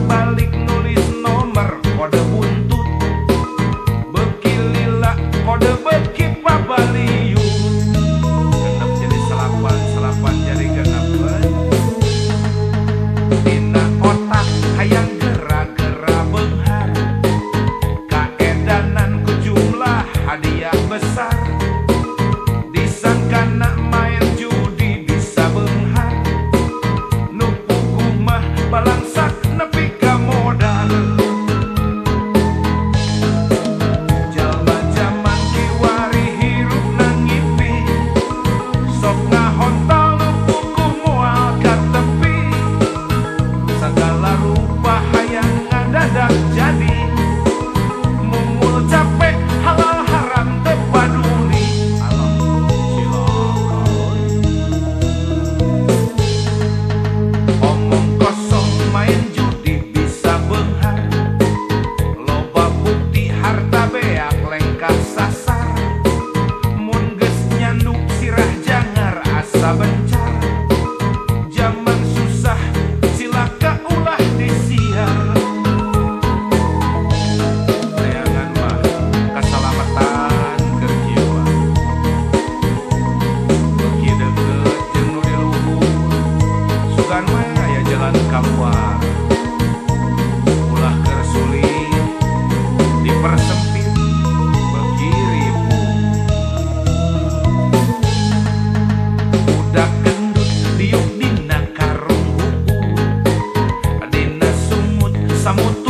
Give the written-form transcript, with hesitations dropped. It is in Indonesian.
balik nulis nomor kode buntut beki lila kode beki pabaliu genep jadi salapan jadi genep dina otak hayang gera-gera benghar kaedanan ku jumlah hadiah besar disangkana main judi bisa benghar nu puguh mah balangsak nepi ka modal jalma-jaman kiwari hirup nangipi sok ngahontal nu puguh moal ka tepi segala rupa hayang ngadadak jadi mumul capek halal haram teu paduli alam cilaka omong kosong main judi bisa benghar loba bukti harta beak lengkah sasar mun geus nyanduk sirah jangar asa bencar zaman susah silaka ulah disiar neangan mah kasalamatan keur kieu beuki deukeut jeung nu di luhur sugan we aya jalan kaluar ulah keur sulit dipersempit beuki ribu budak gendut diuk dina karung buku dina sumut samut